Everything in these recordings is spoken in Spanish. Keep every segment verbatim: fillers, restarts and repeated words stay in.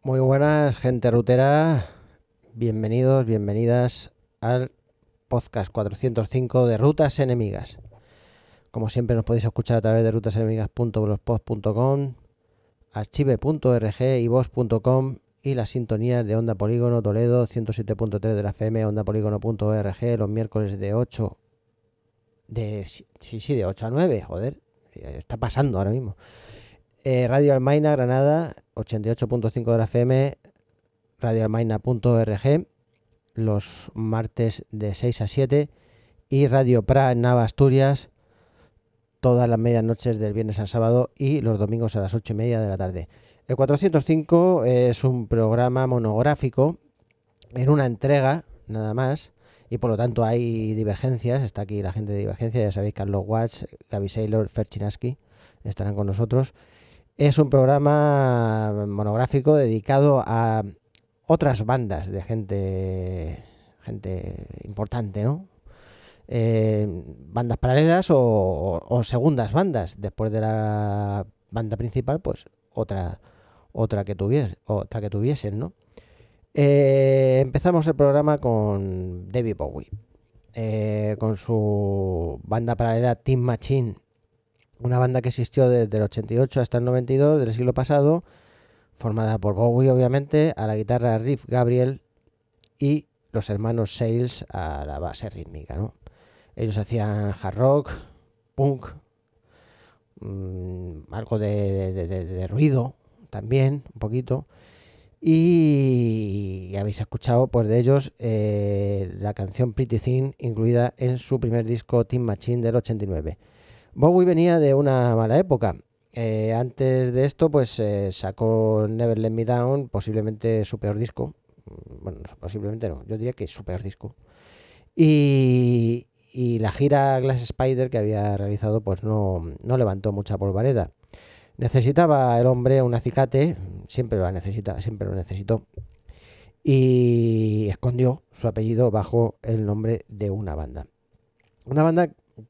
Muy buenas, gente rutera. Bienvenidos, bienvenidas al podcast cuatrocientos cinco de Rutas Enemigas. Como siempre nos podéis escuchar a través de rutasenemigas punto blogspot punto com, archive punto org, iVoox punto com y las sintonías de Onda Polígono Toledo ciento siete punto tres de la F M, onda polígono punto org, los miércoles de ocho de sí, sí, de ocho a nueve, joder, está pasando ahora mismo. Eh, Radio Almaina, Granada, ochenta y ocho punto cinco de la F M, radio almaina punto org, los martes de seis a siete, y Radio Pra en Nava, Asturias, todas las medianoches del viernes al sábado y los domingos a las ocho y media de la tarde. El cuatrocientos cinco es un programa monográfico en una entrega, nada más, y por lo tanto hay divergencias. Está aquí la gente de Divergencia, ya sabéis, Carlos Watts, Gaby Saylor, Fer Chinaski estarán con nosotros. Es un programa monográfico dedicado a otras bandas de gente, gente importante, ¿no? Eh, bandas paralelas o, o, o segundas bandas. Después de la banda principal, pues otra, otra que tuviese, otra que tuviesen, ¿no? Eh, empezamos el programa con David Bowie, eh, con su banda paralela Tin Machine. Una banda que existió desde el ochenta y ocho hasta el noventa y dos del siglo pasado, formada por Bowie, obviamente, a la guitarra Riff Gabriel y los hermanos Sales a la base rítmica, ¿no? Ellos hacían hard rock, punk, mmm, algo de, de, de, de ruido también, un poquito. Y habéis escuchado pues de ellos eh, la canción Pretty Thing, incluida en su primer disco Tin Machine del ochenta y nueve. Bowie venía de una mala época. Eh, antes de esto, pues eh, sacó Never Let Me Down, posiblemente su peor disco. Bueno, posiblemente no, yo diría que es su peor disco. Y, y la gira Glass Spider que había realizado, pues no, no levantó mucha polvareda. Necesitaba el hombre un acicate, siempre lo necesita, siempre lo necesitó. Y escondió su apellido bajo el nombre de una banda. Una banda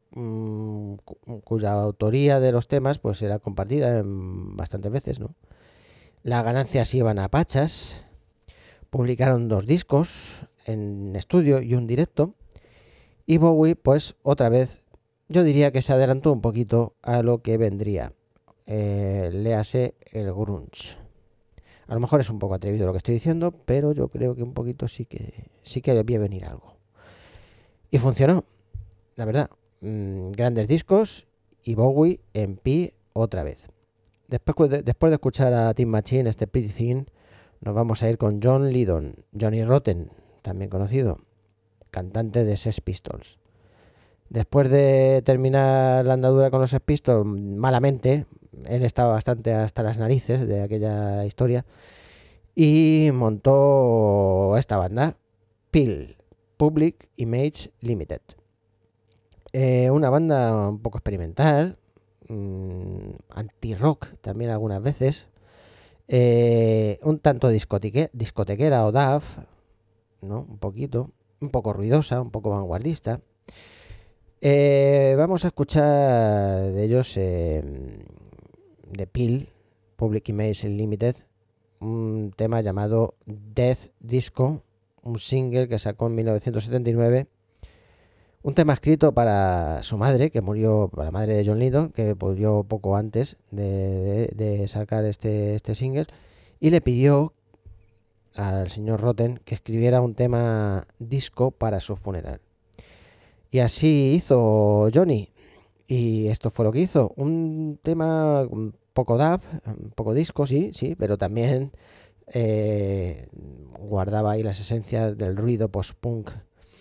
cuya autoría de los temas pues era compartida en bastantes veces, ¿no? Las ganancias iban a pachas. Publicaron dos discos en estudio y un directo, y Bowie pues otra vez yo diría que se adelantó un poquito a lo que vendría, eh, léase el grunge. A lo mejor es un poco atrevido lo que estoy diciendo, pero yo creo que un poquito sí que sí que debía venir algo, y funcionó, la verdad. Mm, grandes discos y Bowie en pie otra vez. Después de, después de escuchar a Tin Machine, este Pretty Thing, nos vamos a ir con John Lydon, Johnny Rotten, también conocido, cantante de Sex Pistols. Después de terminar la andadura con los Sex Pistols, malamente, él estaba bastante hasta las narices de aquella historia, y montó esta banda, P I L, Public Image Limited. Eh, una banda un poco experimental, mmm, anti-rock también algunas veces, eh, un tanto discoteque, discotequera o daft, ¿no? Un poquito, un poco ruidosa, un poco vanguardista. Eh, vamos a escuchar de ellos, eh, de P I L, Public Image Limited, un tema llamado Death Disco, un single que sacó en mil novecientos setenta y nueve. Un tema escrito para su madre, que murió, para la madre de John Lydon, que murió poco antes de, de, de sacar este, este single, y le pidió al señor Rotten que escribiera un tema disco para su funeral. Y así hizo Johnny, y esto fue lo que hizo. Un tema un poco dub, un poco disco, sí, sí, pero también eh, guardaba ahí las esencias del ruido post-punk.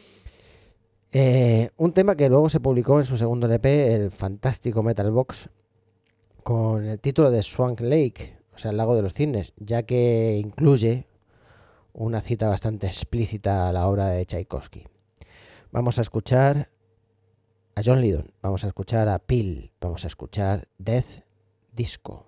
Eh, un tema que luego se publicó en su segundo L P, el fantástico Metal Box, con el título de Swank Lake, o sea, el lago de los cisnes, ya que incluye una cita bastante explícita a la obra de Tchaikovsky. Vamos a escuchar a John Lydon, vamos a escuchar a P I L, vamos a escuchar Death Disco.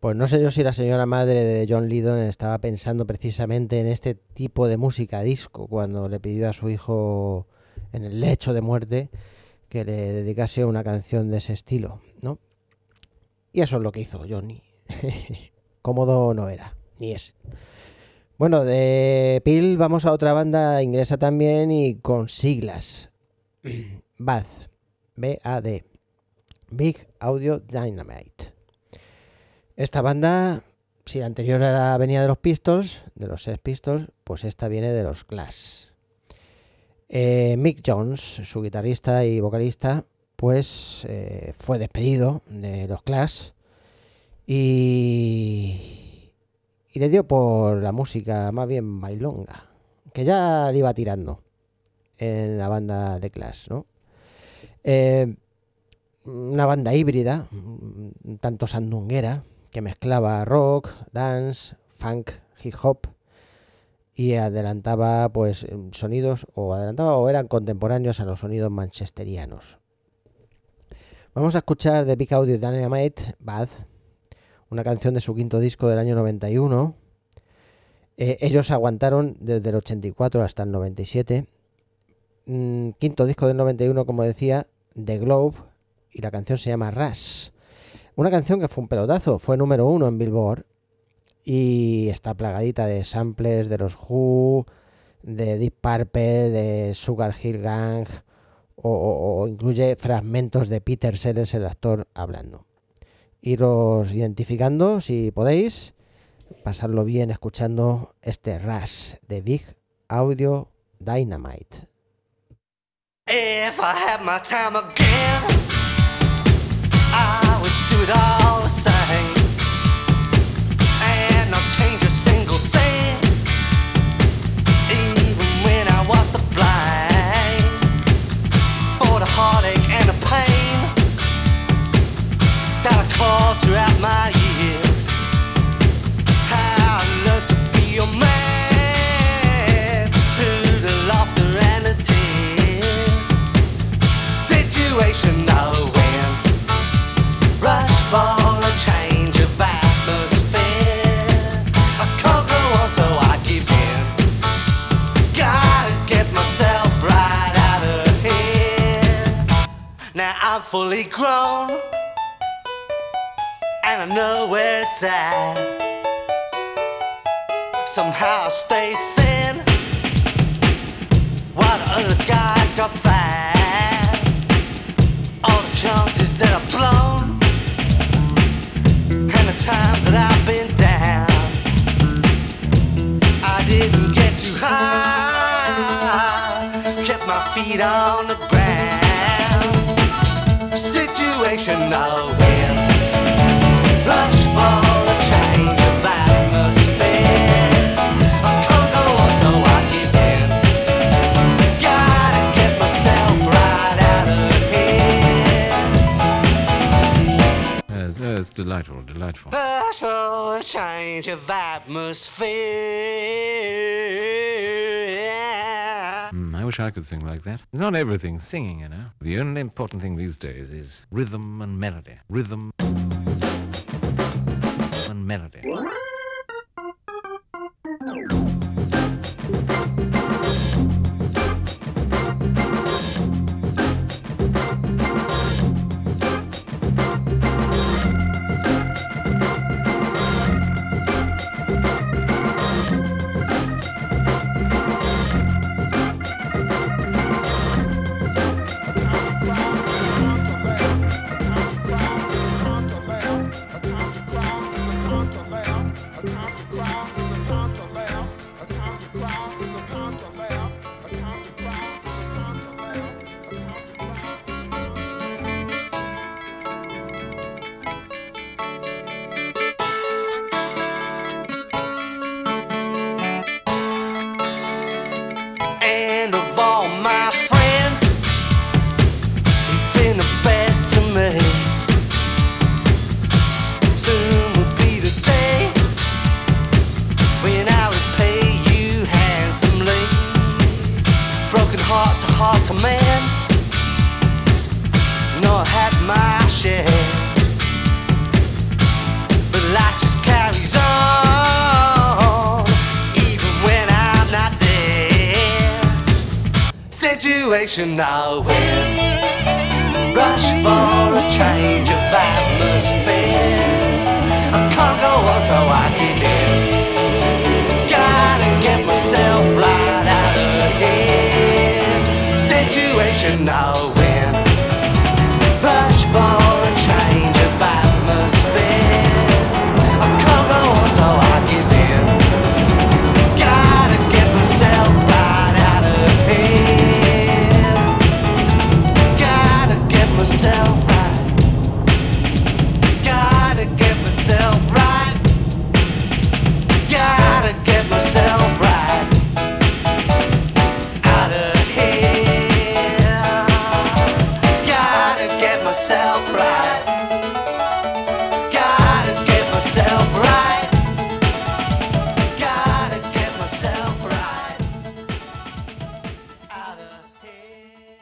Pues no sé yo si la señora madre de John Lydon estaba pensando precisamente en este tipo de música disco cuando le pidió a su hijo en el lecho de muerte que le dedicase una canción de ese estilo, ¿no? Y eso es lo que hizo Johnny. Cómodo no era, ni es. Bueno, de Peel vamos a otra banda inglesa también y con siglas. B A D. B A D. Big Audio Dynamite. Esta banda, si la anterior era, venía de los Pistols, de los Sex Pistols, pues esta viene de los Clash. Eh, Mick Jones, su guitarrista y vocalista, pues eh, fue despedido de los Clash y, y le dio por la música más bien bailonga, que ya le iba tirando en la banda de Clash, ¿no? Eh, una banda híbrida, un tanto sandunguera, que mezclaba rock, dance, funk, hip hop y adelantaba pues sonidos o adelantaba o eran contemporáneos a los sonidos manchesterianos. Vamos a escuchar de Big Audio Dynamite, B A D, una canción de su quinto disco del año noventa y uno. Eh, ellos aguantaron desde el ochenta y cuatro hasta el noventa y siete. Mm, quinto disco del noventa y uno, como decía, The Globe, y la canción se llama Rush. Una canción que fue un pelotazo, fue número uno en Billboard y está plagadita de samplers de los Who, de Deep Purple, de Sugar Hill Gang o, o, o incluye fragmentos de Peter Sellers, el actor, hablando. Iros identificando si podéis, pasarlo bien escuchando este Rush de Big Audio Dynamite. If I had my time again, I would do it all the same, and not change a single thing, even when I was the blind, for the heartache and the pain that I caused throughout my years. I learned to be a man through the laughter and the tears. Situation no win, rush for a change of atmosphere. I can't go on, so I give in. Gotta get myself right out of here. Now I'm fully grown, and I know where it's at. Somehow I stay thin, while the other guys got fat. All the chances that I've blown, and the times that I've been down, I didn't get too high, kept my feet on the ground. Situation no win, rush for a change of atmosphere. I can't go on, so I give in. Gotta get myself right out of here. Yes, yes, delightful, delightful. Rush for a change of atmosphere. Mm, I wish I could sing like that. It's not everything singing, you know. The only important thing these days is rhythm and melody. Rhythm and melody. And of all my friends, you've been the best to me. Soon will be the day when I repay you handsomely. Broken hearts are hard to mend, no, I had my share, but like you situational wind. Rush for a change of atmosphere. I can't go on, so I give in. Gotta get myself right out of here. Situational wind. Rush for a change of atmosphere. I can't go on, so I give in. Gotta get myself right out of here. Gotta get myself right. Gotta get myself right. Gotta get myself right. Out of here. Gotta get myself right. Gotta get myself right. Gotta get myself right. Out of here.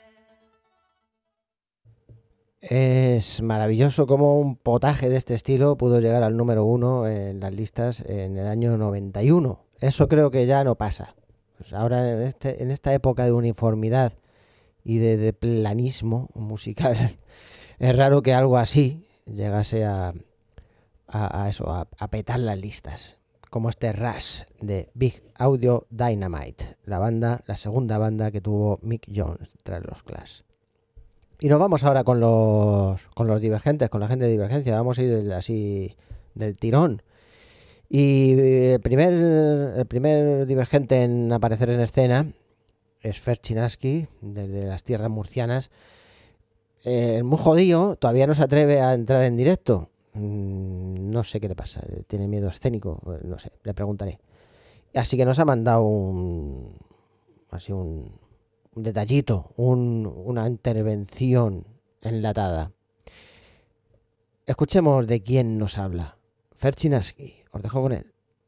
Es maravilloso cómo un potaje de este estilo pudo llegar al número uno en las listas en el año noventa y uno. Eso creo que ya no pasa. Pues ahora en, este, en esta época de uniformidad y de, de planismo musical, es raro que algo así llegase a, a, a eso, a, a petar las listas. Como este Rush de Big Audio Dynamite, la banda, la segunda banda que tuvo Mick Jones tras los Clash. Y nos vamos ahora con los con los divergentes, con la gente de Divergencia. Vamos a ir del- así del tirón. Y el primer, el primer divergente en aparecer en escena es Fer Chinaski, desde las tierras murcianas. Eh, muy jodido, todavía no se atreve a entrar en directo. Mm, No sé qué le pasa, tiene miedo escénico, eh, no sé, le preguntaré. Así que nos ha mandado un así un, un detallito, un- una intervención enlatada. Escuchemos de quién nos habla. Fer Chinaski, os dejo con él.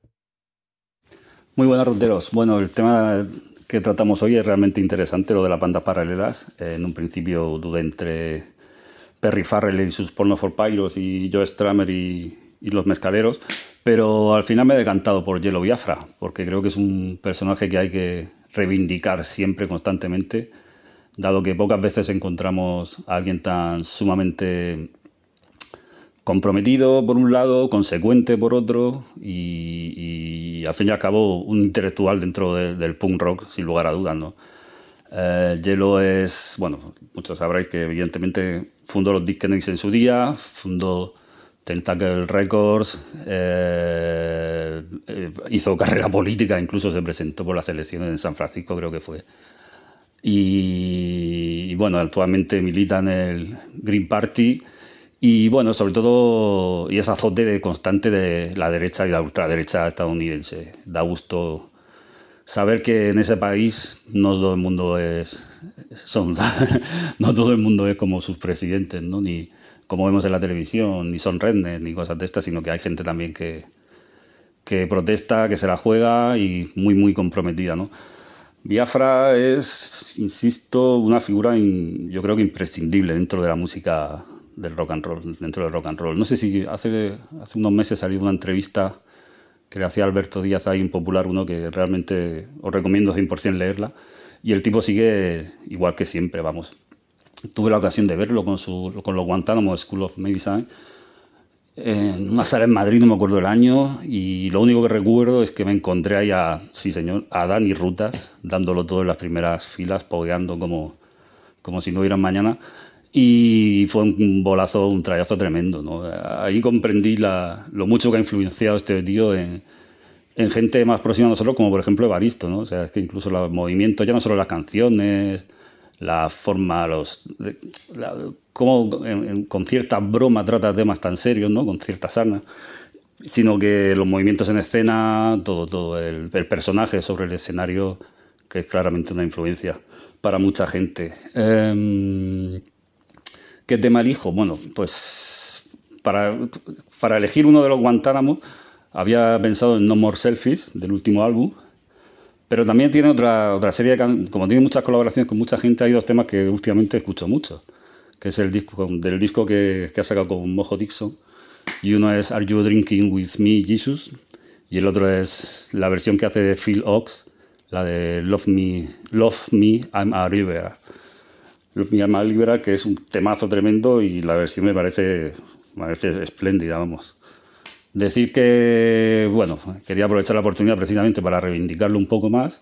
Muy buenas, ronderos. Bueno, el tema que tratamos hoy es realmente interesante, lo de las bandas paralelas. Eh, en un principio dudé entre Perry Farrell y sus Porno for Pyros y Joe Strummer y, y los Mezcaleros, pero al final me he decantado por Yellow Biafra, porque creo que es un personaje que hay que reivindicar siempre, constantemente, dado que pocas veces encontramos a alguien tan sumamente comprometido por un lado, consecuente por otro y, y al fin y al cabo un intelectual dentro de- del punk rock, sin lugar a dudas, ¿no? Eh, Yellow es, bueno, muchos sabréis que evidentemente fundó los Dead Kennedys en su día, fundó Tentacle Records, eh, eh, hizo carrera política, incluso se presentó por las elecciones en San Francisco, creo que fue. Y, y bueno, actualmente milita en el Green Party y bueno, sobre todo, y es azote de constante de la derecha y la ultraderecha estadounidense. Da gusto saber que en ese país no todo el mundo es son no todo el mundo es como sus presidentes, ¿no? Ni como vemos en la televisión, ni son rednecks ni cosas de estas, sino que hay gente también que, que protesta, que se la juega y muy muy comprometida, ¿no? Biafra es, insisto, una figura in- yo creo que imprescindible dentro de la música del rock and roll, dentro del rock and roll. No sé si hace, hace unos meses salió una entrevista que le hacía Alberto Díaz ahí, un popular, uno que realmente os recomiendo cien por ciento leerla, y el tipo sigue igual que siempre, vamos. Tuve la ocasión de verlo con, su, con los Guantánamo School of Medicine en una sala en Madrid, no me acuerdo el año, y lo único que recuerdo es que me encontré ahí a, sí señor, a Dani Rutas, dándolo todo en las primeras filas, pogueando como, como si no hubiera mañana, y fue un bolazo, un trayazo tremendo, ¿no? Ahí comprendí la, lo mucho que ha influenciado este tío en, en gente más próxima a nosotros, como por ejemplo Evaristo, ¿no? O sea, es que incluso los movimientos, ya no solo las canciones, la forma, los de- la- cómo en- en- con cierta broma trata temas tan serios, ¿no? Con cierta sarna, sino que los movimientos en escena, todo, todo, el, el personaje sobre el escenario, que es claramente una influencia para mucha gente. Em, ¿Qué tema elijo? Bueno, pues para, para elegir uno de los Guantánamo había pensado en No More Selfies, del último álbum, pero también tiene otra, otra serie de can- como tiene muchas colaboraciones con mucha gente, hay dos temas que últimamente escucho mucho, que es el disco del disco que, que ha sacado con Mojo Dixon, y uno es Are You Drinking With Me, Jesus, y el otro es la versión que hace de Phil Ox, la de Love Me, Love Me, I'm a Liberal. Love Me, I'm a Liberal, que es un temazo tremendo y la versión me parece, me parece espléndida, vamos. Decir que, bueno, quería aprovechar la oportunidad precisamente para reivindicarlo un poco más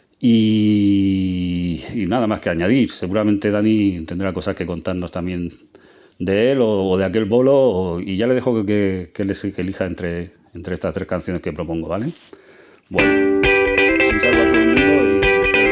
y, y nada más que añadir. Seguramente Dani tendrá cosas que contarnos también de él o, o de aquel bolo o, y ya le dejo que, que, que, les, que elija entre, entre estas tres canciones que propongo, ¿vale? Bueno, un saludo a todo el mundo y...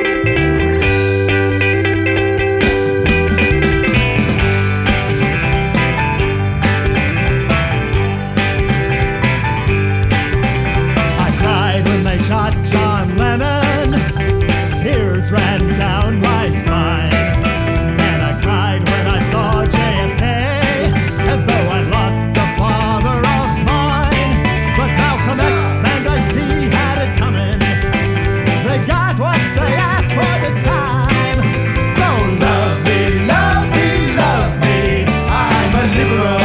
Shot John Lennon, tears ran down my spine, and I cried when I saw J F K, as though I'd lost a father of mine. But Malcolm X and Ice-T had it coming, they got what they asked for this time. So love me, love me, love me, I'm a liberal.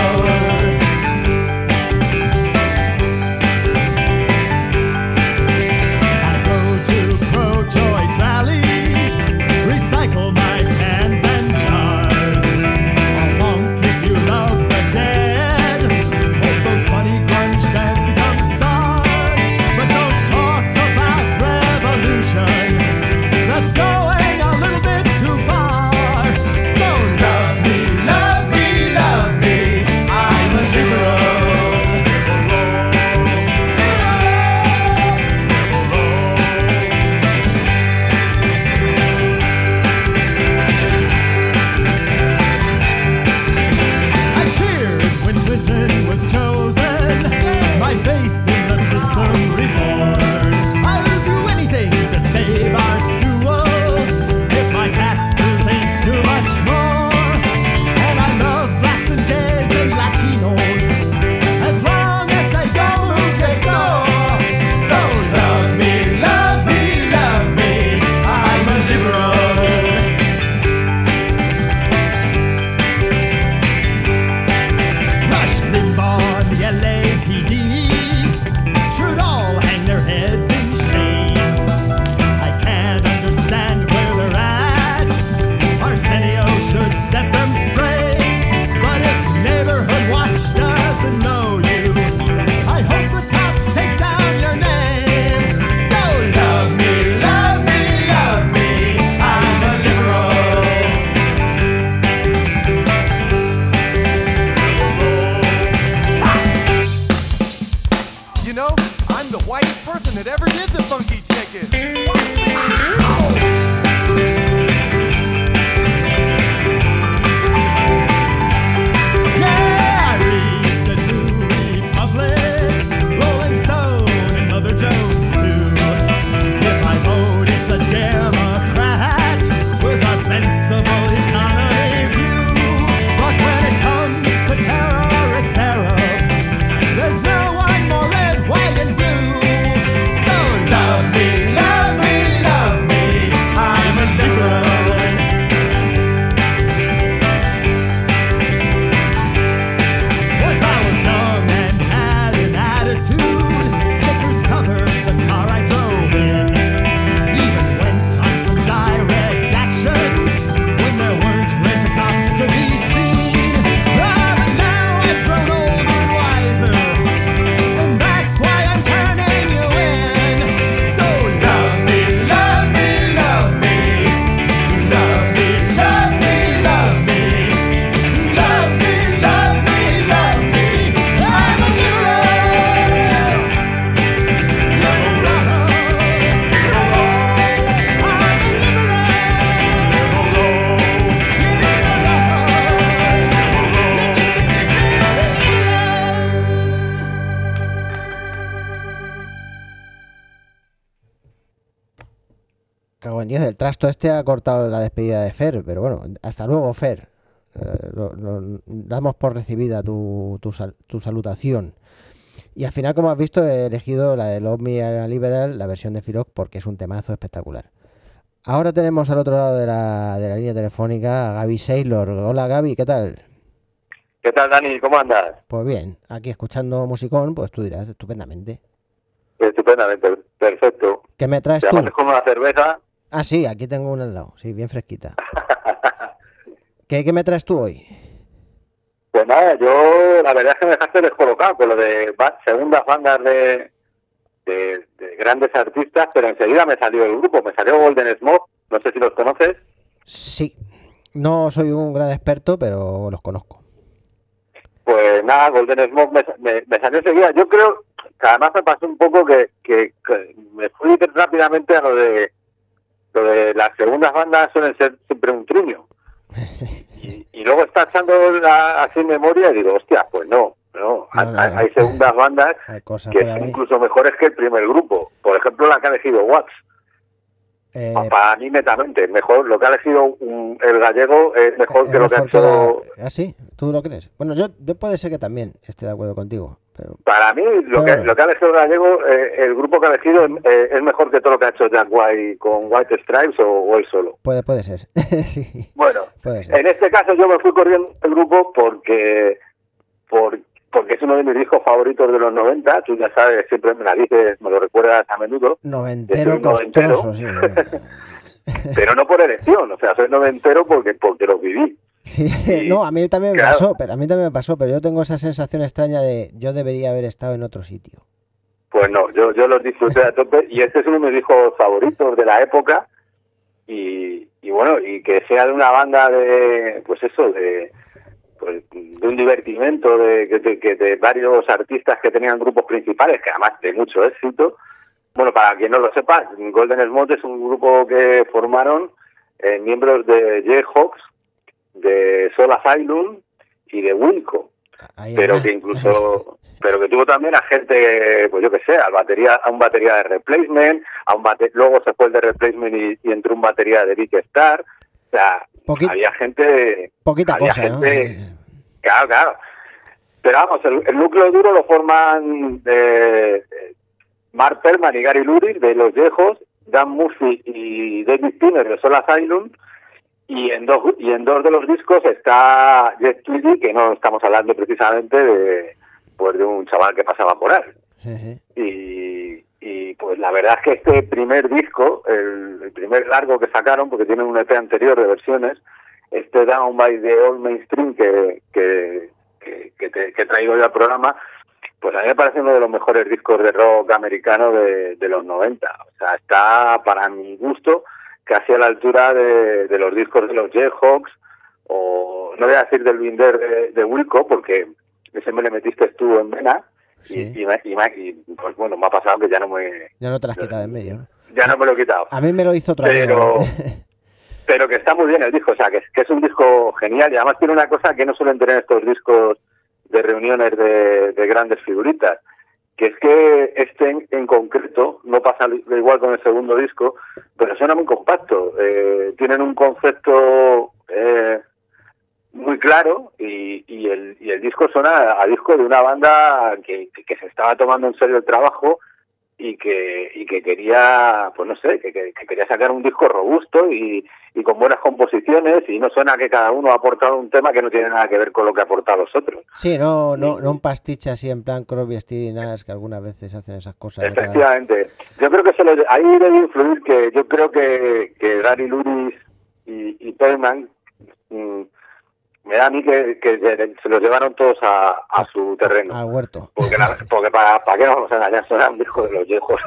Cago en diez, el trasto este ha cortado la despedida de Fer, pero bueno, hasta luego, Fer. Eh, lo, lo, damos por recibida tu, tu, sal, tu salutación. Y al final, como has visto, he elegido la de Love Me a Liberal, la versión de Firoc, porque es un temazo espectacular. Ahora tenemos al otro lado de la, de la línea telefónica a Gaby Saylor. Hola Gaby, ¿qué tal? ¿Qué tal, Dani? ¿Cómo andas? Pues bien, aquí escuchando musicón, pues tú dirás, estupendamente. Estupendamente, perfecto. ¿Qué me traes Te tú? amantes con una cerveza. Ah, sí, aquí tengo una al lado, sí, bien fresquita. ¿Qué, qué me traes tú hoy? Pues nada, yo la verdad es que me dejaste descolocado con lo de ba- segundas bandas de, de, de grandes artistas, pero enseguida me salió el grupo, me salió Golden Smoke, no sé si los conoces. Sí, no soy un gran experto, pero los conozco. Pues nada, Golden Smoke me, me, me salió enseguida. Yo creo que además me pasó un poco que, que, que me fui rápidamente a lo de lo de las segundas bandas suelen ser siempre un truño. Y, y luego está echando la, así en memoria y digo, hostia, pues no, no, No, no, hay, no. hay segundas bandas Hay cosas que por son ahí. incluso mejores que el primer grupo. Por ejemplo, la que ha elegido Watts. Eh, Para mí, netamente, mejor lo que ha elegido un- el gallego es mejor es que lo que ha mejor que hecho. la... ¿Ah, sí? ¿Tú lo crees? Bueno, yo, yo puede ser que también esté de acuerdo contigo, pero Para mí, lo Pero- que, lo que ha elegido el gallego, eh, el grupo que ha elegido eh, es mejor que todo lo que ha hecho Jack White con White Stripes o, o él solo. puede, puede ser. Sí, Bueno, puede ser. en este caso yo me fui corriendo del grupo porque, por, porque es uno de mis discos favoritos de los noventa. Tú ya sabes, siempre me la dices, me lo recuerdas a menudo. Noventero Yo soy noventero. costoso, sí. Pero no por elección, o sea, soy noventero porque, porque lo viví. Sí, Y, no, a mí también me claro. pasó, pero a mí también me pasó, pero yo tengo esa sensación extraña de yo debería haber estado en otro sitio. Pues no, yo, yo los disfruté a tope y este es uno de mis discos favoritos de la época y, y bueno, y que sea de una banda de, pues eso, de, pues, de un divertimento, de, de, de, de varios artistas que tenían grupos principales, que además de mucho éxito. Bueno, para quien no lo sepa, Golden Smoke es un grupo que formaron eh, miembros de Jayhawks, de Soul Asylum y de Wilco, Ahí pero está. que incluso pero que tuvo también a gente, pues yo que sé, al batería, a un batería de Replacement, a un bate, luego se fue el de Replacement y, y entró un batería de Big Star, o sea, Poquit- había gente, Poquita había cosa, ¿no? gente, Sí. claro, claro, pero vamos, el, el núcleo duro lo forman eh, Mark Perlman y Gary Luris de Los Viejos, Dan Murphy y David Pinner de Soul Asylum. Y en dos y en dos de los discos está Jeff Tweedy, que no estamos hablando precisamente de pues de un chaval que pasaba por ahí. Sí, sí. Y, y pues la verdad es que este primer disco, el, el primer largo que sacaron, porque tienen un E P anterior de versiones, este Down by the Old Mainstream que, que, que, que, te, que traigo yo al programa, pues a mí me parece uno de los mejores discos de rock americano de, de los noventa. O sea, está para mi gusto casi a la altura de, de los discos de los Jayhawks, o no voy a decir del Binder de, de Wilco, porque ese me le metiste tú en vena, Sí. y, y, me- y me- y, pues bueno, me ha pasado que ya no me Ya no te las has quitado de en medio, ¿no? ya no me lo he quitado. A mí me lo hizo otro Pero, amigo, ¿eh? pero que está muy bien el disco, o sea, que, es- que es un disco genial, y además tiene una cosa que no suelen tener estos discos de reuniones de, de grandes figuritas, que es que este en, en concreto no pasa li- igual con el segundo disco, pero suena muy compacto. Eh, tienen un concepto eh, muy claro y, y, el, y el disco suena a disco de una banda que, que, que se estaba tomando en serio el trabajo y que y que quería, pues no sé, que, que, que quería sacar un disco robusto y, y con buenas composiciones, y no suena que cada uno ha aportado un tema que no tiene nada que ver con lo que ha aportado los otros. Sí, no, no, no un pastiche así en plan Crosby, Stills y Nash, que algunas veces hacen esas cosas. de cada- Efectivamente. Yo creo que se lo, ahí debe influir que yo creo que, que Gary Luris y, y Perlman mm, me da a mí que, que se, se los llevaron todos a, a su terreno. Al huerto. Porque, la- porque para, para qué nos vamos a engañar, suena un disco de los viejos.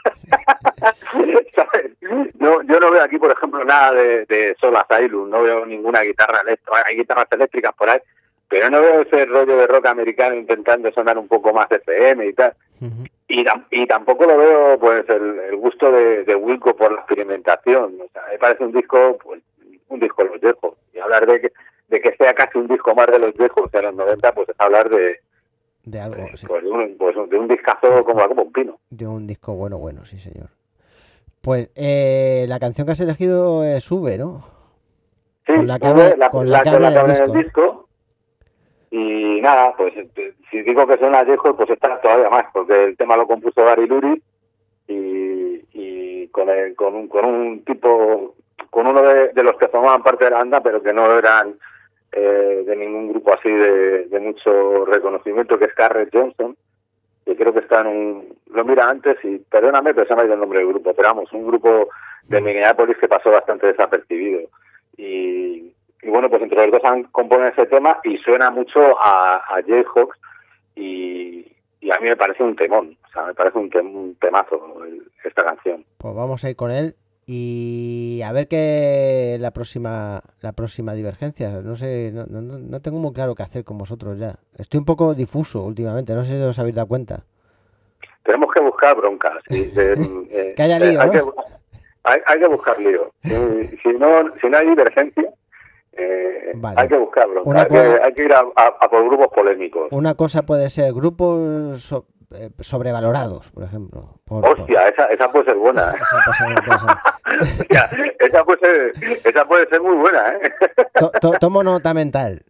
¿Sabes? No, yo no veo aquí, por ejemplo, nada de, de Soul Asylum, no veo ninguna guitarra eléctrica, hay guitarras eléctricas por ahí, pero no veo ese rollo de rock americano intentando sonar un poco más F M y tal. Ujú. Y, tam- y tampoco lo veo pues el, el gusto de, de Wilco por la experimentación. O sea, me parece un disco, pues, un disco de los viejos. Y hablar de que, de que sea casi un disco más de los viejos de los noventa, pues es hablar de, De algo, de, sí. pues, de, un, pues, de un discazo como, como un pino. De un disco bueno, bueno, sí, señor. Pues eh, la canción que has elegido es Sube, ¿no? Sí, Con la que Sube, habla- la, con la, la que con la habla que habla del en el disco. Y nada, pues eh, si digo que suena viejo, pues está todavía más, porque el tema lo compuso Gary Luris y, y con, el, con, un, con un tipo, con uno de, de los que formaban parte de la banda, pero que no eran eh, de ningún grupo así de, de mucho reconocimiento, que es Garrett Johnson, que creo que está en un... Lo mira antes y, perdóname, pero se me ha ido el nombre del grupo, pero vamos, un grupo de Minneapolis que pasó bastante desapercibido. Y, y bueno, pues entre los dos han compuesto ese tema y suena mucho a, a Jayhawks y, y a mí me parece un temón, o sea, me parece un, tem, un temazo el, esta canción. Pues vamos a ir con él y a ver qué la próxima la próxima divergencia. No sé, no, no, no tengo muy claro qué hacer con vosotros ya. Estoy un poco difuso últimamente, no sé si os habéis dado cuenta. Tenemos que buscar broncas. Sí, de, eh, que haya lío, eh, hay, ¿no? que, hay, hay que buscar lío. Si, si, no, si no hay divergencia, eh, vale. hay que buscar broncas. Una Hay, cosa, que, hay que ir a, a, a por grupos polémicos. Una cosa puede ser grupos so, eh, sobrevalorados, por ejemplo. Por, Hostia, por... Esa, esa puede ser buena. ¿eh? Esa puede ser interesante. Hostia, esa, puede ser, esa puede ser muy buena. ¿eh? To, to, tomo nota mental.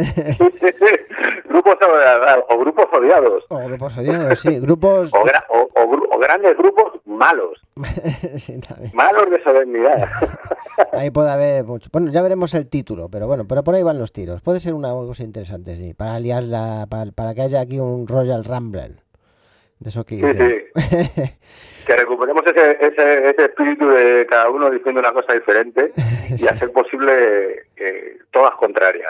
Grupos sobrevalorados o grupos odiados. O grupos odiados, sí. Grupos... O, gra o, o, o grandes grupos malos. Sí, malos de solemnidad. Ahí puede haber mucho. Bueno, ya veremos el título, pero bueno, pero por ahí van los tiros. Puede ser una cosa interesante, sí, para liarla, para, para que haya aquí un Royal Rumble. De eso que sí, sí. Que recuperemos ese, ese, ese espíritu de cada uno diciendo una cosa diferente y a ser posible eh, todas contrarias.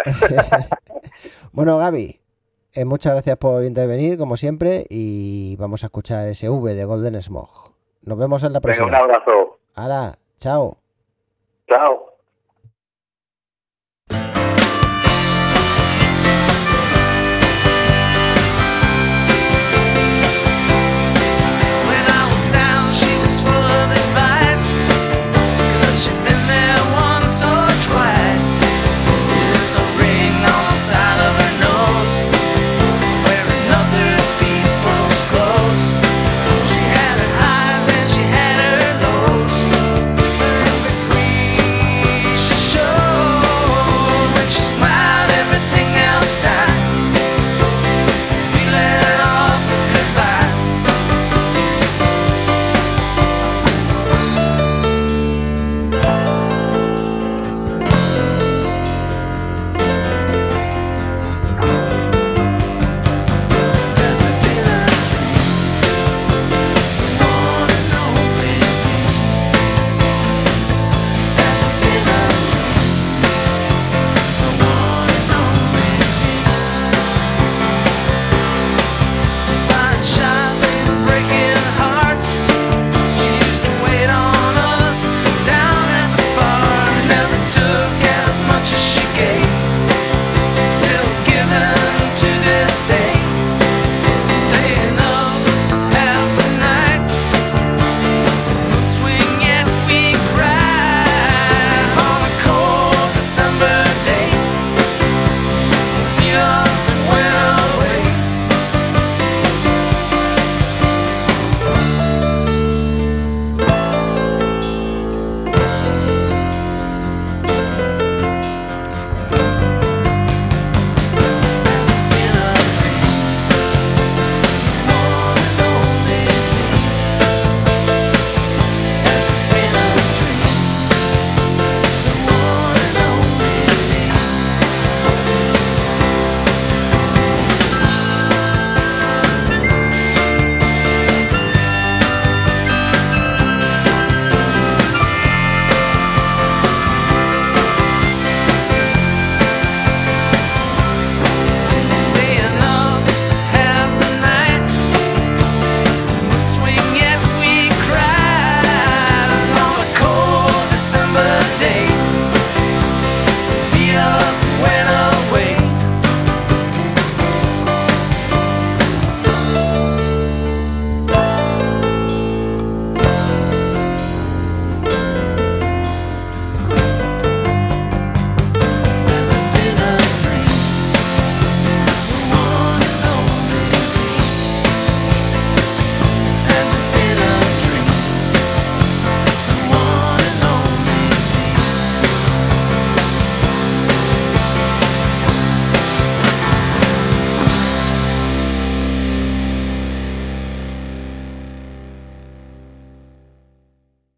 Bueno, Gaby, eh, muchas gracias por intervenir, como siempre, y vamos a escuchar ese V de Golden Smog. Nos vemos en la próxima. Venga, un abrazo. Hala, chao. Chao.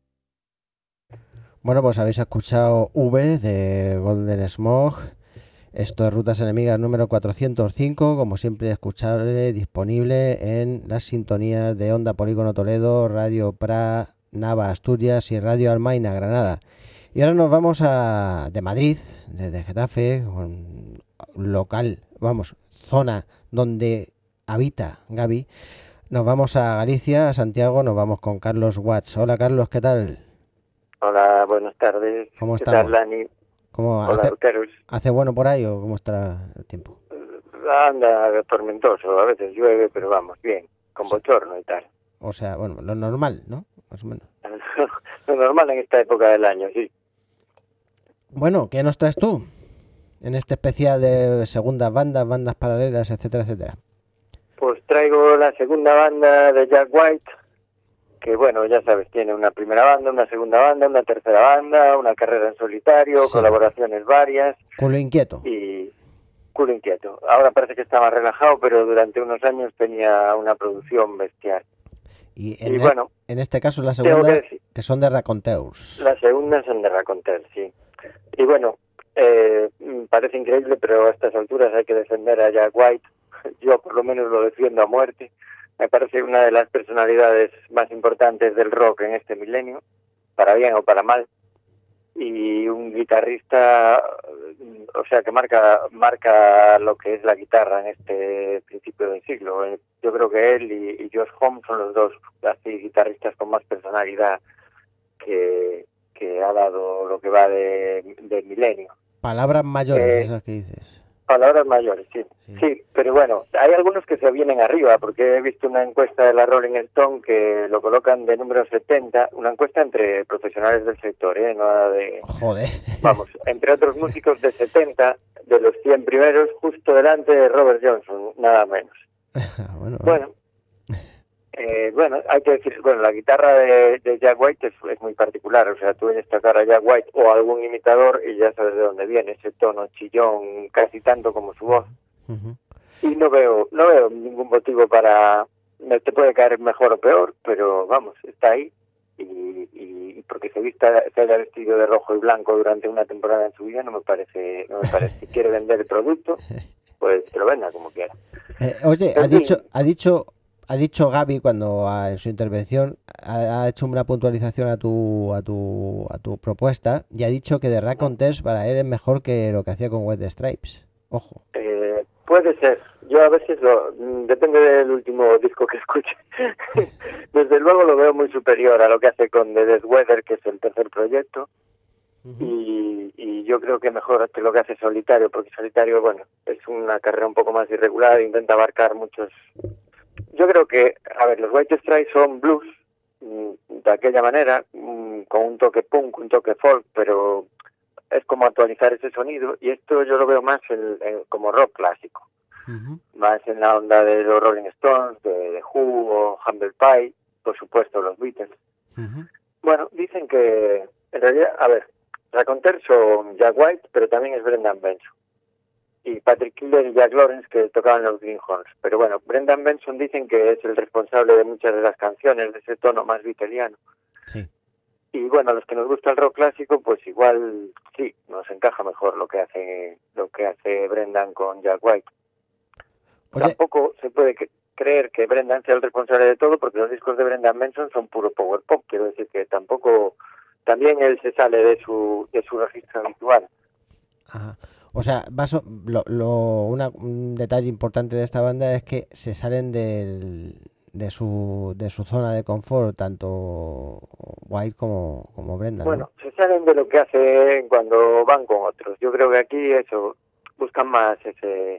Bueno, pues habéis escuchado V de Golden Smog, Esto es Rutas Enemigas número cuatrocientos cinco, como siempre escuchable, disponible en las sintonías de Onda Polígono Toledo, Radio Pra, Nava Asturias y Radio Almaina Granada. Y ahora nos vamos a de Madrid, desde Getafe, un local, vamos, zona donde habita Gaby. Nos vamos a Galicia, a Santiago, nos vamos con Carlos Watts. Hola Carlos, ¿qué tal? Hola, buenas tardes. ¿Cómo ¿Qué estamos? tal, Dani? ¿Cómo Hola, hace, Ruteros. hace bueno por ahí o cómo está el tiempo? Anda tormentoso, a veces llueve, pero vamos, bien, con bochorno y tal. O sea, bueno, lo normal, ¿no? Más o menos. Lo normal en esta época del año, sí. Bueno, ¿qué nos traes tú en este especial de segundas bandas, bandas paralelas, etcétera, etcétera? Pues traigo la segunda banda de Jack White, que bueno, ya sabes, tiene una primera banda, una segunda banda, una tercera banda, una carrera en solitario, Sí. colaboraciones varias Culo inquieto. y culo inquieto. Ahora parece que está más relajado, pero durante unos años tenía una producción bestial. Y en, Y e- bueno, en este caso la tengo segunda, que decir, que son de Raconteurs. las segundas son de Racontel, sí. Y bueno, eh, mm, parece increíble, pero a estas alturas hay que defender a Jack White. Yo por lo menos lo defiendo a muerte. Me parece una de las personalidades más importantes del rock en este milenio, para bien o para mal. Y un guitarrista, o sea, que marca marca lo que es la guitarra en este principio del siglo. Eh, Yo creo que él y, y Josh Homme son los dos así guitarristas con más personalidad que, que ha dado lo que va de, de milenio. Palabras mayores, Eh, esas que dices. Palabras mayores, sí. Sí. Sí, pero bueno, hay algunos que se vienen arriba, porque he visto una encuesta de la Rolling Stone que lo colocan de número setenta, una encuesta entre profesionales del sector, ¿eh? Nada de... Joder. Vamos, entre otros músicos de setenta, de los cien primeros, justo delante de Robert Johnson, nada menos. bueno, Bueno, eh, bueno, hay que decir, bueno, la guitarra de, de Jack White es, es muy particular, o sea, tú oyes tocar a Jack White o a algún imitador y ya sabes de dónde viene ese tono chillón, casi tanto como su voz. ujú. Y no veo, no veo ningún motivo para, me te puede caer mejor o peor, pero vamos, está ahí y, y porque se vista, se haya vestido de rojo y blanco durante una temporada en su vida no me parece, no me parece. Si quiere vender el producto, pues que lo venda como quiera. Eh, oye, ha En fin. dicho, ha dicho, ha dicho Gaby cuando ha- en su intervención ha, ha hecho una puntualización a tu, a tu, a tu propuesta y ha dicho que The Raconteurs para él es mejor que lo que hacía con White Stripes. Ojo. Eh, puede ser. Yo a veces lo, mm, depende del último disco que escuche. Desde luego lo veo muy superior a lo que hace con The Dead Weather, que es el tercer proyecto. Y, y yo creo que mejor que lo que hace Solitario, porque Solitario, bueno, es una carrera un poco más irregular, intenta abarcar muchos... Yo creo que, a ver, los White Stripes son blues, mm, de aquella manera, mm, con un toque punk, un toque folk, pero es como actualizar ese sonido, y esto yo lo veo más en- en- como rock clásico, Ujú. más en la onda de los Rolling Stones, de, de Who o Humble Pie, por supuesto los Beatles. Ujú. Bueno, dicen que, en realidad, a ver, Raconteurs son Jack White, pero también es Brendan Benson. Y Patrick Killer y Jack Lawrence, que tocaban los Greenhorns. Pero bueno, Brendan Benson dicen que es el responsable de muchas de las canciones, de ese tono más beatleiano. Sí. Y bueno, a los que nos gusta el rock clásico, pues igual sí, nos encaja mejor lo que hace lo que hace Brendan con Jack White. Oye, Tampoco se puede que- creer que Brendan sea el responsable de todo, porque los discos de Brendan Benson son puro power pop. Quiero decir que tampoco, también él se sale de su de su registro habitual. ajá. O sea, vaso, lo, lo, una, un detalle importante de esta banda es que se salen del, de su de su zona de confort, tanto White como, como Brendan, ¿no? Bueno, se salen de lo que hacen cuando van con otros. Yo creo que aquí eso buscan más ese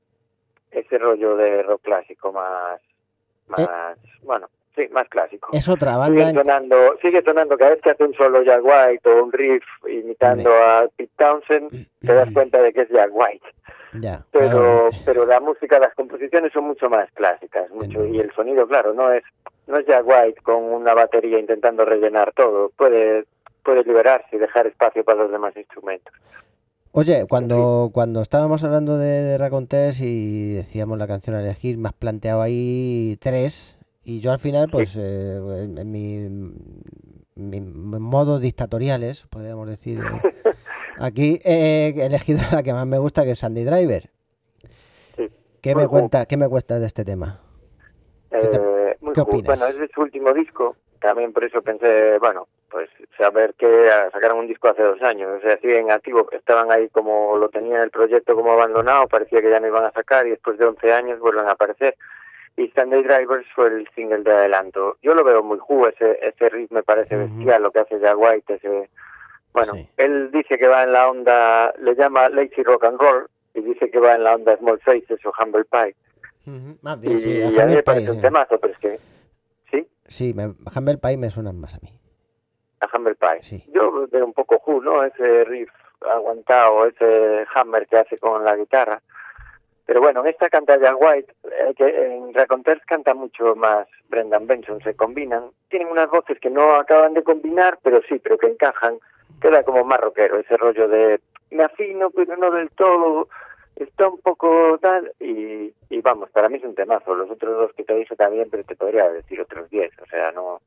ese rollo de rock clásico más más bueno, sí, más clásico. Es otra banda. Sigue en- sonando, sigue sonando cada vez que hace un solo Jack White o un riff imitando a Pete Townshend, te das cuenta de que es Jack White. Ya, Pero claro. pero la música, las composiciones son mucho más clásicas, mucho Entiendo. y el sonido, claro, no es no es Jack White con una batería intentando rellenar todo, puede puede liberarse y dejar espacio para los demás instrumentos. Oye, cuando, cuando estábamos hablando de, de Raconteurs y decíamos la canción a elegir, me has planteado ahí tres y yo al final, pues eh, en, en mi, mi modo dictatoriales, podríamos decir, eh, Aquí he elegido la que más me gusta, que es Sandy Driver. Sí. ¿Qué Muy me cuenta, qué me cuentas de este tema? ¿Qué te- Eh, muy qué cool. opinas? Bueno, es de su último disco. También por eso pensé, bueno, pues saber que sacaron un disco hace dos años. O sea, siguen activos. Estaban ahí como lo tenían el proyecto como abandonado. Parecía que ya no iban a sacar y después de once años vuelven a aparecer. Y Sunday Drivers fue el single de adelanto. Yo lo veo muy jugo, ese, ese riff me parece Ujú. bestial, lo que hace Jack White. Ese... Bueno, Sí. él dice que va en la onda, le llama Lazy Rock and Roll, y dice que va en la onda Small Faces o Humble Pie. Ujú, Más Y, bien, sí, y a a mí me Humble parece Pie, un sí. temazo, pero es que... ¿Sí? Sí, me, Humble Pie me suenan más a mí. A Humble Pie. Sí. Yo veo un poco Who, ¿no? Ese riff aguantado, ese hammer que hace con la guitarra. Pero bueno, en esta canta Jack White, eh, que en Raconteurs canta mucho más Brendan Benson, se combinan. Tienen unas voces que no acaban de combinar, pero sí, pero que encajan. Queda como más rockero, ese rollo de me afino, pero no del todo, está un poco tal, y, y vamos, para mí es un temazo. Los otros dos que te dije también, pero te podría decir otros diez, o sea, no...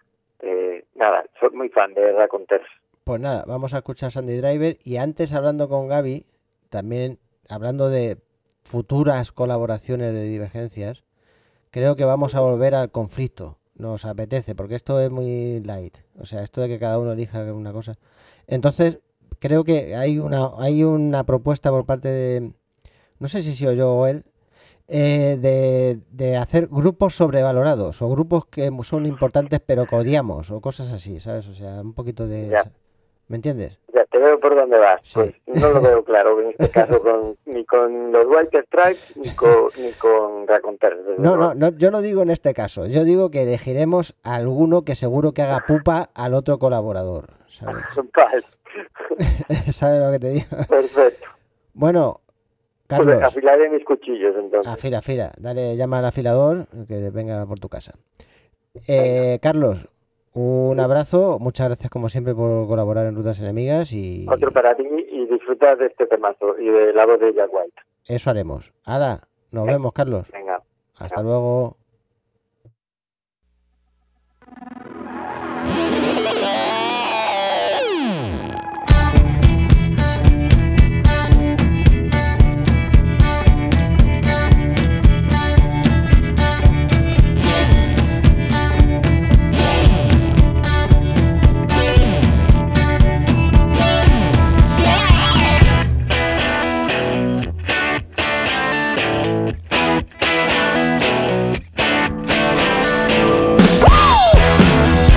Eh, nada, soy muy fan de Raconteurs. Pues nada, vamos a escuchar Sandy Driver. Y antes, hablando con Gaby, también hablando de futuras colaboraciones de Divergencias, creo que vamos a volver al conflicto. Nos apetece, porque esto es muy light. O sea, esto de que cada uno elija una cosa. Entonces, creo que hay una, hay una propuesta por parte de, no sé si soy yo o él, eh, de, de hacer grupos sobrevalorados o grupos que son importantes pero que odiamos o cosas así, ¿sabes? O sea, un poquito de... Ya. ¿Me entiendes? Ya, te veo por dónde vas. Sí. Pues no lo veo claro en este caso con, ni con los White Stripes ni con, ni con Raconteurs. desde No, luego. no, no, yo no digo en este caso. Yo digo que elegiremos a alguno que seguro que haga pupa al otro colaborador, ¿sabes? Vale. ¿Sabes lo que te digo? Perfecto. Bueno, Pues Carlos, afilaré mis cuchillos entonces. afila, afila. Dale, llama al afilador que venga por tu casa. Eh, Carlos, un abrazo. Muchas gracias como siempre por colaborar en Rutas Enemigas y Otro para ti y disfrutar de este temazo y de la voz de Jack White. eso haremos. Hala, nos vemos, Carlos. Venga. Hasta luego. Woo!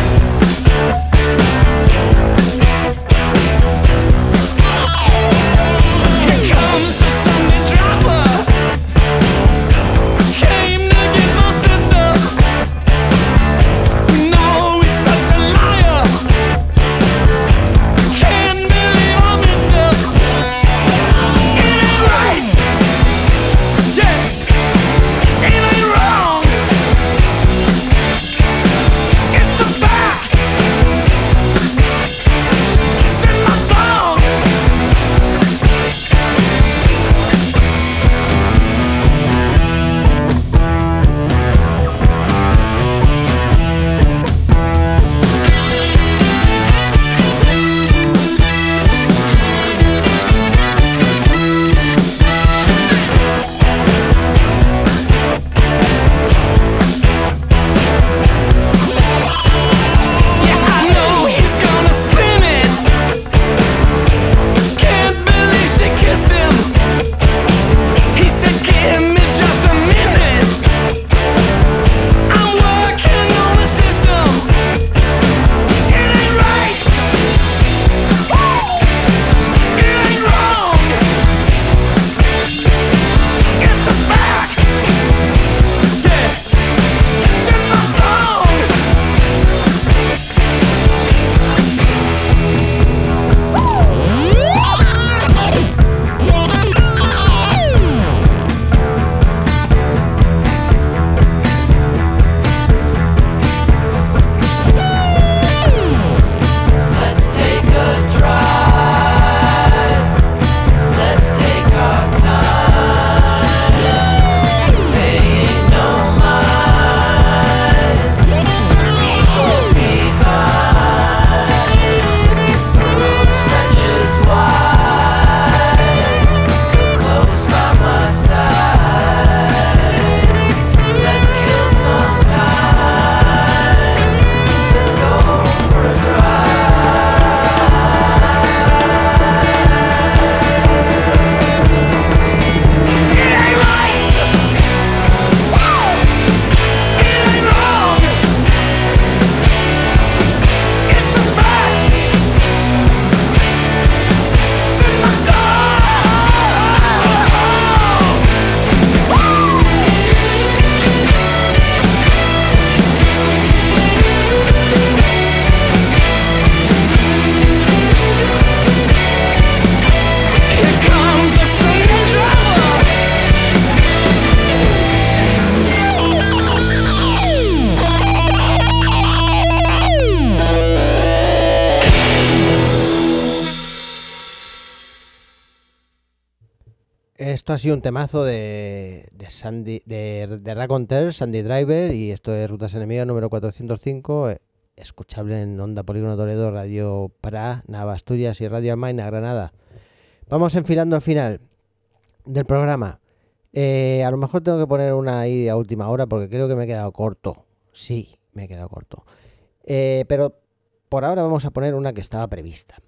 Esto ha sido un temazo de, de, Sandy, de, de Raconteur, Sandy Driver, y esto es Rutas Enemigas número cuatrocientos cinco, eh, escuchable en Onda Polígono Toledo, Radio Pra, Nava Asturias y Radio Almaina, Granada. Vamos enfilando al final del programa. Eh, a lo mejor tengo que poner una ahí a última hora porque creo que me he quedado corto. Sí, me he quedado corto. Eh, pero por ahora vamos a poner una que estaba prevista.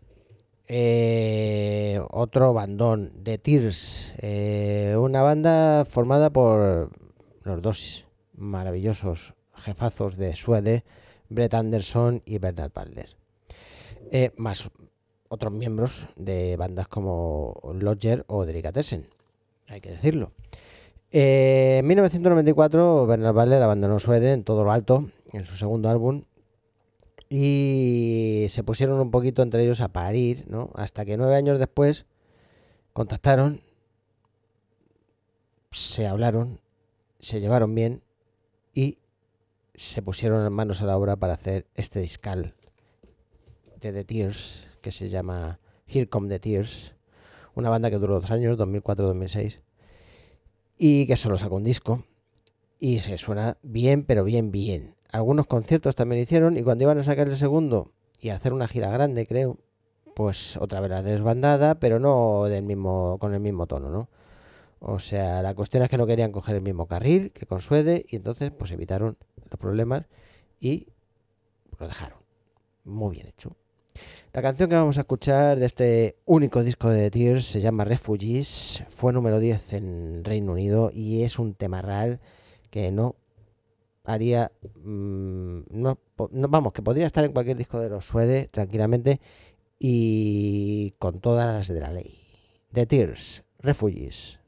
Eh, otro bandón, The Tears, eh, una banda formada por los dos maravillosos jefazos de Suede, Brett Anderson y Bernard Butler, eh, más otros miembros de bandas como Lodger o Delicatessen, hay que decirlo. Eh, en mil novecientos noventa y cuatro Bernard Butler abandonó Suede en todo lo alto en su segundo álbum y se pusieron un poquito entre ellos a parir, ¿no? Hasta que nueve años después contactaron, se hablaron, se llevaron bien y se pusieron manos a la obra para hacer este discal de The Tears, que se llama Here Come the Tears, una banda que duró dos años, dos mil cuatro a dos mil seis, y que solo sacó un disco y se suena bien, pero bien, bien. Algunos conciertos también hicieron y cuando iban a sacar el segundo y hacer una gira grande, creo, pues otra vez la desbandada, pero no del mismo, con el mismo tono, ¿no? O sea, la cuestión es que no querían coger el mismo carril que con Suede y entonces pues evitaron los problemas y lo dejaron. Muy bien hecho. La canción que vamos a escuchar de este único disco de The Tears se llama Refugees, fue número diez en Reino Unido y es un temarral que no haría, mmm, no, no, vamos, que podría estar en cualquier disco de los Suede tranquilamente y con todas las de la ley. The Tears, Refugees.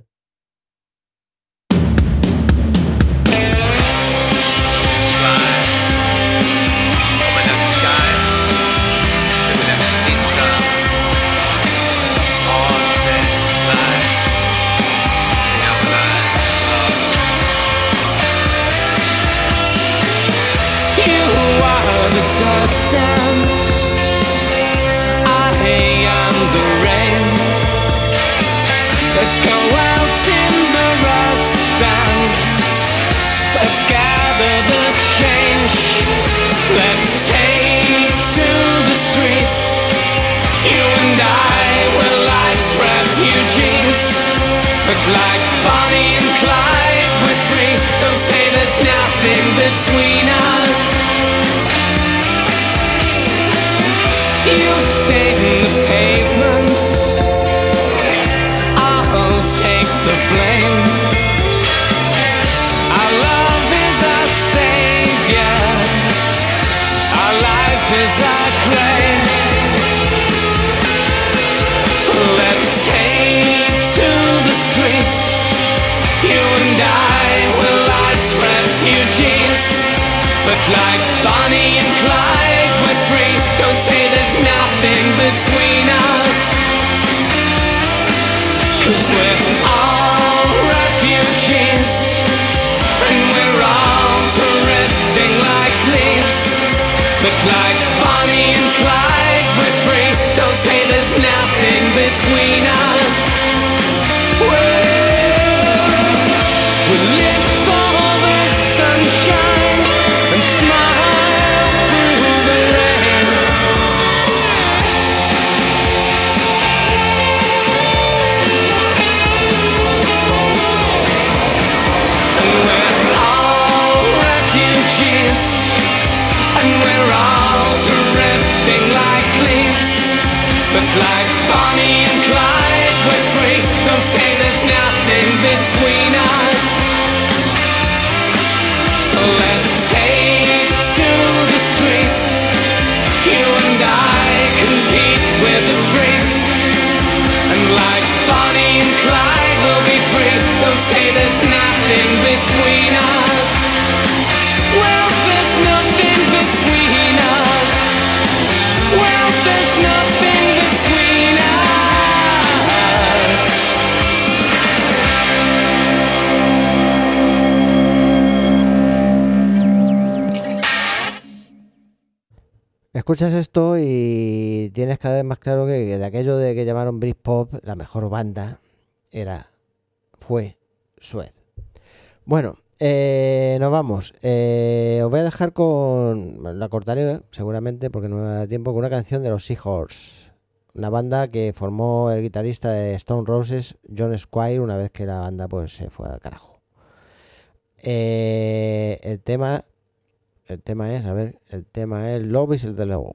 The dust dance, I am the rain. Let's go out in the rust dance. Let's gather the change. Let's take to the streets. You and I were life's refugees, but like Bonnie and Clyde, we're free. Don't say there's nothing between us. You stain the pavements, I'll take the blame. Our love is our savior, our life is our grave. Let's take to the streets. You and I were life's refugees, but like Bonnie and Clyde, we're free. Don't say there's nothing between us, 'cause we're all refugees, and we're all drifting like leaves. But like Bonnie and Clyde, we're free. Don't say there's nothing between us. Well, we live for the sunshine and smile through the rain. And we're all refugees, and we're all drifting like leaves. But like Bonnie and Clyde, we're free. Don't say there's nothing between us. So let's take to the streets. You and I compete with the freaks, and like Bonnie and Clyde, we'll be free. Don't say there's nothing between us. Well, there's nothing between us. Well, there's nothing between us. Escuchas esto y tienes cada vez más claro que, que de aquello de que llamaron Britpop, la mejor banda era fue Suez. Bueno, eh, nos vamos. Eh, os voy a dejar con... La cortaré seguramente porque no me da tiempo, con una canción de los Seahorse. Una banda que formó el guitarrista de Stone Roses, John Squire, una vez que la banda pues se fue al carajo. Eh, el tema... El tema es, a ver, el tema es Love is the Law.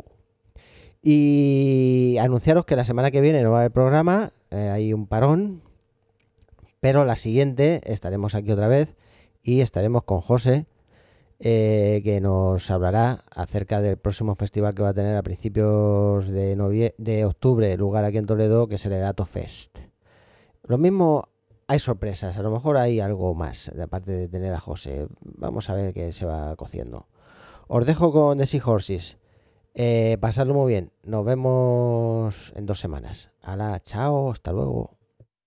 Y anunciaros que la semana que viene no va a haber programa, eh, hay un parón, pero la siguiente estaremos aquí otra vez y estaremos con José, eh, que nos hablará acerca del próximo festival que va a tener a principios de, novie- de octubre, lugar aquí en Toledo, que es el Erato Fest. Lo mismo, hay sorpresas, a lo mejor hay algo más, aparte de tener a José. Vamos a ver qué se va cociendo. Os dejo con The Seahorses. Eh, pasadlo muy bien. Nos vemos en dos semanas. Hala, chao, hasta luego.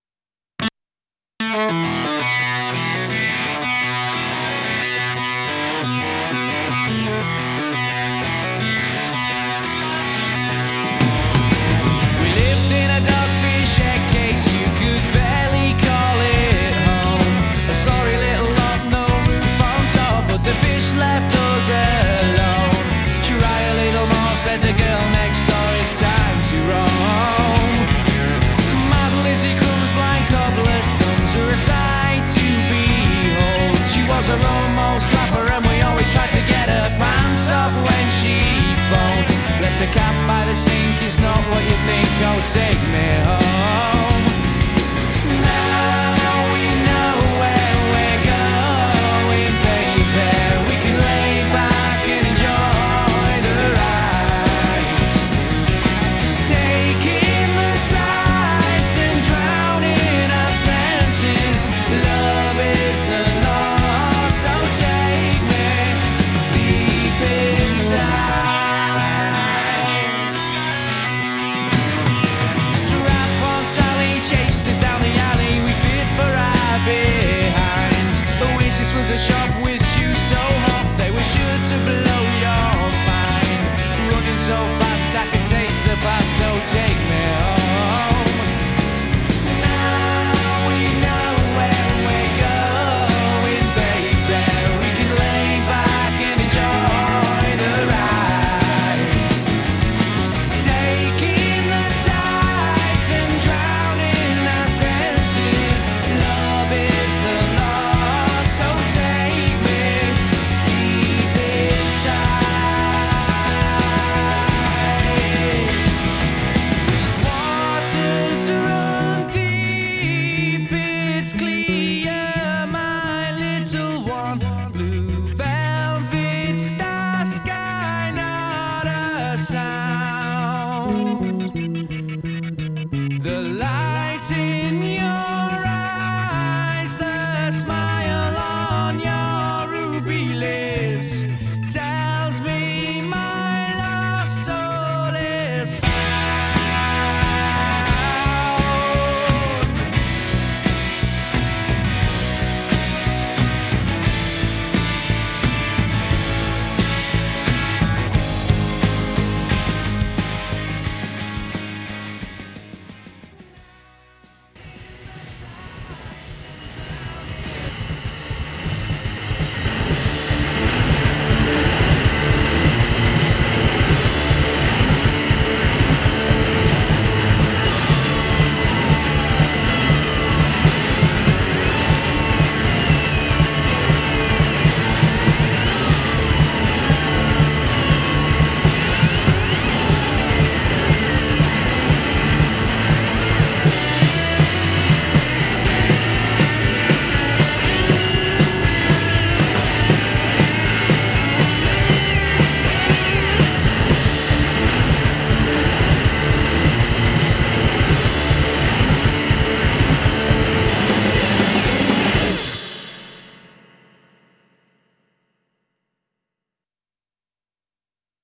We lived in a dogfish egg case, you could barely call it home. A sorry little lot, no roof on top, but the fish left us alone. Try a little more, said the girl next door, it's time to roam. Mad Lizzie Crumbs, blind cobbler stumps were a sight to behold. She was her own most slapper and we always tried to get her pants off when she phoned. Left a cat by the sink, it's not what you think, oh take me home. Now we know where we're going, baby. We can lay back and enjoy the ride, taking the sights and drowning our senses. Love is the law, so take me deep inside. Strap on Sally, chased us down the alley, we feared for our behinds. Oasis was a shop with shoes so hot, they were sure to blow your mind. Running so fast I could taste the past, oh take me home. Now we know where we're going, baby. We can lay back and enjoy the ride, taking the sights and drowning our senses. Love is the law, so take me deep inside. These waters run deep, it's clear, my little one. Blue velvet star sky, not a sound.